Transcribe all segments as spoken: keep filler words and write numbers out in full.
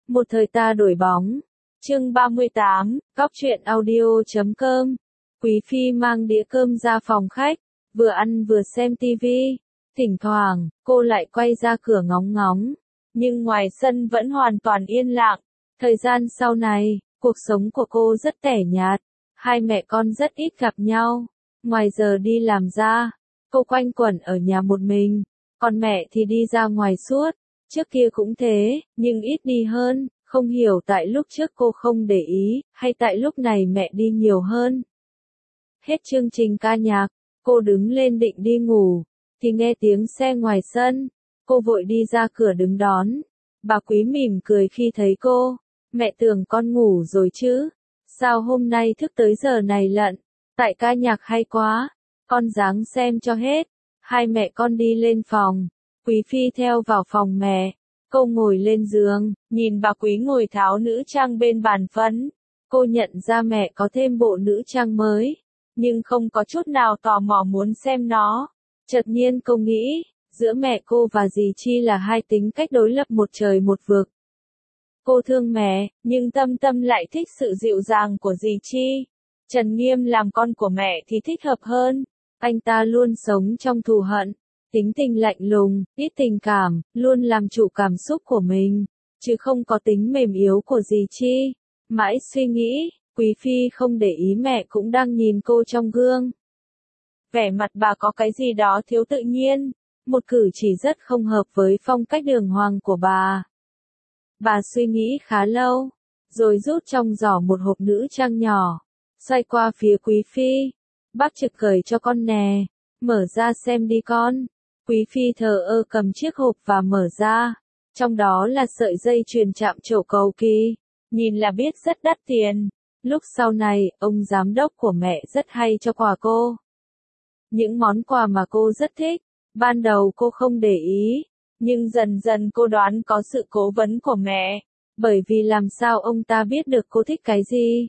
Một thời ta đổi bóng. Chương ba mươi tám, Cóc truyện audio chấm com. Quý phi mang đĩa cơm ra phòng khách, vừa ăn vừa xem tivi. Thỉnh thoảng, cô lại quay ra cửa ngóng ngóng. Nhưng ngoài sân vẫn hoàn toàn yên lặng. Thời gian sau này, cuộc sống của cô rất tẻ nhạt. Hai mẹ con rất ít gặp nhau. Ngoài giờ đi làm ra, cô quanh quẩn ở nhà một mình. Còn mẹ thì đi ra ngoài suốt. Trước kia cũng thế, nhưng ít đi hơn. Không hiểu tại lúc trước cô không để ý, hay tại lúc này mẹ đi nhiều hơn. Hết chương trình ca nhạc, cô đứng lên định đi ngủ, thì nghe tiếng xe ngoài sân. Cô vội đi ra cửa đứng đón. Bà Quý mỉm cười khi thấy cô. Mẹ tưởng con ngủ rồi chứ? Sao hôm nay thức tới giờ này lận? Tại ca nhạc hay quá. Con ráng xem cho hết. Hai mẹ con đi lên phòng. Quý phi theo vào phòng mẹ. Cô ngồi lên giường, nhìn bà Quý ngồi tháo nữ trang bên bàn phấn. Cô nhận ra mẹ có thêm bộ nữ trang mới, nhưng không có chút nào tò mò muốn xem nó. Chợt nhiên cô nghĩ, giữa mẹ cô và dì Chi là hai tính cách đối lập một trời một vực. Cô thương mẹ, nhưng Tâm Tâm lại thích sự dịu dàng của dì Chi. Trần Nghiêm làm con của mẹ thì thích hợp hơn. Anh ta luôn sống trong thù hận. Tính tình lạnh lùng, ít tình cảm, luôn làm chủ cảm xúc của mình, chứ không có tính mềm yếu của dì Chi. Mãi suy nghĩ, Quý phi không để ý mẹ cũng đang nhìn cô trong gương. Vẻ mặt bà có cái gì đó thiếu tự nhiên, một cử chỉ rất không hợp với phong cách đường hoàng của bà. Bà suy nghĩ khá lâu, rồi rút trong giỏ một hộp nữ trang nhỏ, xoay qua phía Quý phi. Bác Trực cởi cho con nè, mở ra xem đi con. Quý phi thờ ơ cầm chiếc hộp và mở ra. Trong đó là sợi dây chuyền chạm trổ cầu kỳ. Nhìn là biết rất đắt tiền. Lúc sau này, ông giám đốc của mẹ rất hay cho quà cô. Những món quà mà cô rất thích. Ban đầu cô không để ý. Nhưng dần dần cô đoán có sự cố vấn của mẹ. Bởi vì làm sao ông ta biết được cô thích cái gì?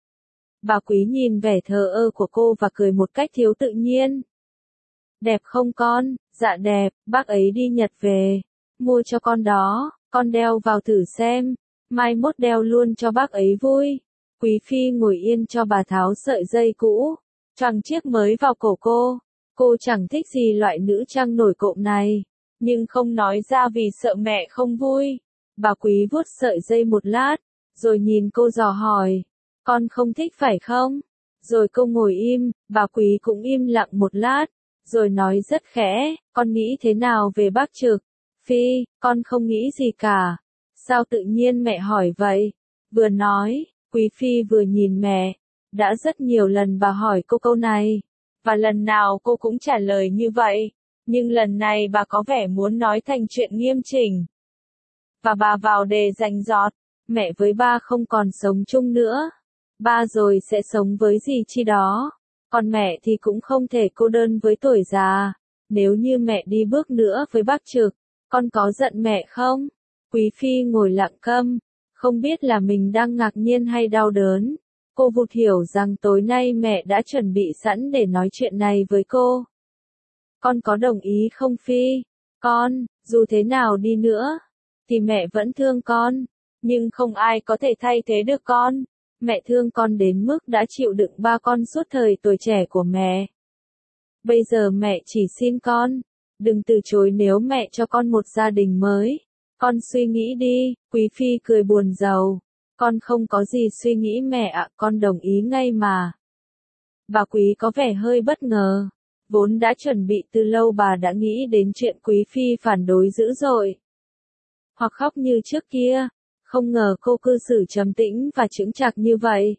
Bà Quý nhìn vẻ thờ ơ của cô và cười một cách thiếu tự nhiên. Đẹp không con? Dạ đẹp, bác ấy đi Nhật về. Mua cho con đó, con đeo vào thử xem. Mai mốt đeo luôn cho bác ấy vui. Quý phi ngồi yên cho bà tháo sợi dây cũ. Choàng chiếc mới vào cổ cô. Cô chẳng thích gì loại nữ trang nổi cộm này. Nhưng không nói ra vì sợ mẹ không vui. Bà Quý vuốt sợi dây một lát. Rồi nhìn cô dò hỏi. Con không thích phải không? Rồi cô ngồi im, bà Quý cũng im lặng một lát. Rồi nói rất khẽ, con nghĩ thế nào về bác Trực? Phi, con không nghĩ gì cả. Sao tự nhiên mẹ hỏi vậy? Vừa nói, Quý phi vừa nhìn mẹ. Đã rất nhiều lần bà hỏi cô câu này. Và lần nào cô cũng trả lời như vậy. Nhưng lần này bà có vẻ muốn nói thành chuyện nghiêm chỉnh. Và bà vào đề rành rọt. Mẹ với ba không còn sống chung nữa. Ba rồi sẽ sống với dì Chi đó. Còn mẹ thì cũng không thể cô đơn với tuổi già. Nếu như mẹ đi bước nữa với bác Trực, con có giận mẹ không? Quý phi ngồi lặng câm, không biết là mình đang ngạc nhiên hay đau đớn. Cô vụt hiểu rằng tối nay mẹ đã chuẩn bị sẵn để nói chuyện này với cô. Con có đồng ý không Phi? Con, dù thế nào đi nữa, thì mẹ vẫn thương con. Nhưng không ai có thể thay thế được con. Mẹ thương con đến mức đã chịu đựng ba con suốt thời tuổi trẻ của mẹ. Bây giờ mẹ chỉ xin con, đừng từ chối nếu mẹ cho con một gia đình mới. Con suy nghĩ đi, Quý phi cười buồn rầu. Con không có gì suy nghĩ mẹ ạ, con đồng ý ngay mà. Bà Quý có vẻ hơi bất ngờ. Vốn đã chuẩn bị từ lâu bà đã nghĩ đến chuyện Quý phi phản đối dữ dội. Hoặc khóc như trước kia. Không ngờ cô cư xử trầm tĩnh và chững chạc như vậy.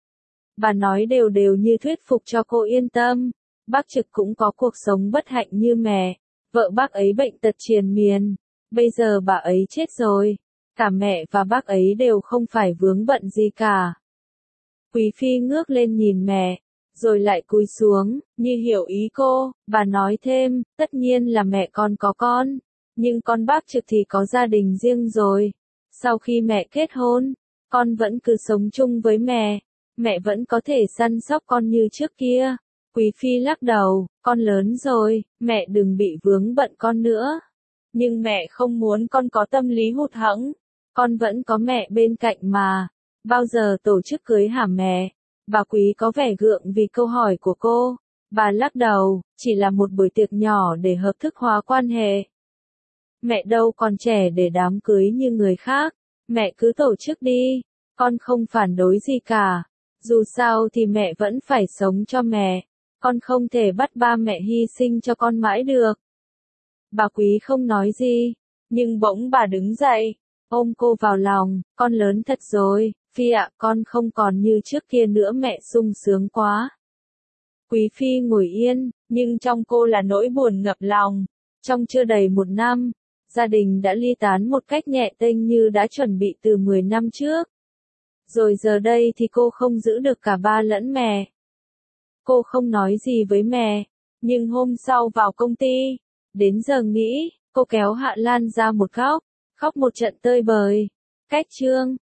Bà nói đều đều như thuyết phục cho cô yên tâm. Bác Trực cũng có cuộc sống bất hạnh như mẹ. Vợ bác ấy bệnh tật triền miên. Bây giờ bà ấy chết rồi. Cả mẹ và bác ấy đều không phải vướng bận gì cả. Quý phi ngước lên nhìn mẹ. Rồi lại cúi xuống, như hiểu ý cô. Bà nói thêm, tất nhiên là mẹ con có con. Nhưng con bác Trực thì có gia đình riêng rồi. Sau khi mẹ kết hôn, con vẫn cứ sống chung với mẹ. Mẹ vẫn có thể săn sóc con như trước kia. Quý phi lắc đầu, con lớn rồi, mẹ đừng bị vướng bận con nữa. Nhưng mẹ không muốn con có tâm lý hụt hẫng. Con vẫn có mẹ bên cạnh mà. Bao giờ tổ chức cưới hả mẹ? Bà Quý có vẻ gượng vì câu hỏi của cô. Bà lắc đầu, chỉ là một buổi tiệc nhỏ để hợp thức hóa quan hệ. Mẹ đâu còn trẻ để đám cưới như người khác. Mẹ cứ tổ chức đi. Con không phản đối gì cả. Dù sao thì mẹ vẫn phải sống cho mẹ. Con không thể bắt ba mẹ hy sinh cho con mãi được. Bà Quý không nói gì. Nhưng bỗng bà đứng dậy. Ôm cô vào lòng. Con lớn thật rồi. Phi ạ, con không còn như trước kia nữa, mẹ sung sướng quá. Quý Phi ngồi yên, nhưng trong cô là nỗi buồn ngập lòng. Trong chưa đầy một năm, gia đình đã ly tán một cách nhẹ tênh như đã chuẩn bị từ mười năm trước. Rồi giờ đây thì cô không giữ được cả ba lẫn mẹ. Cô không nói gì với mẹ, nhưng hôm sau vào công ty, đến giờ nghỉ, cô kéo Hạ Lan ra một góc, khóc một trận tơi bời. Cách chương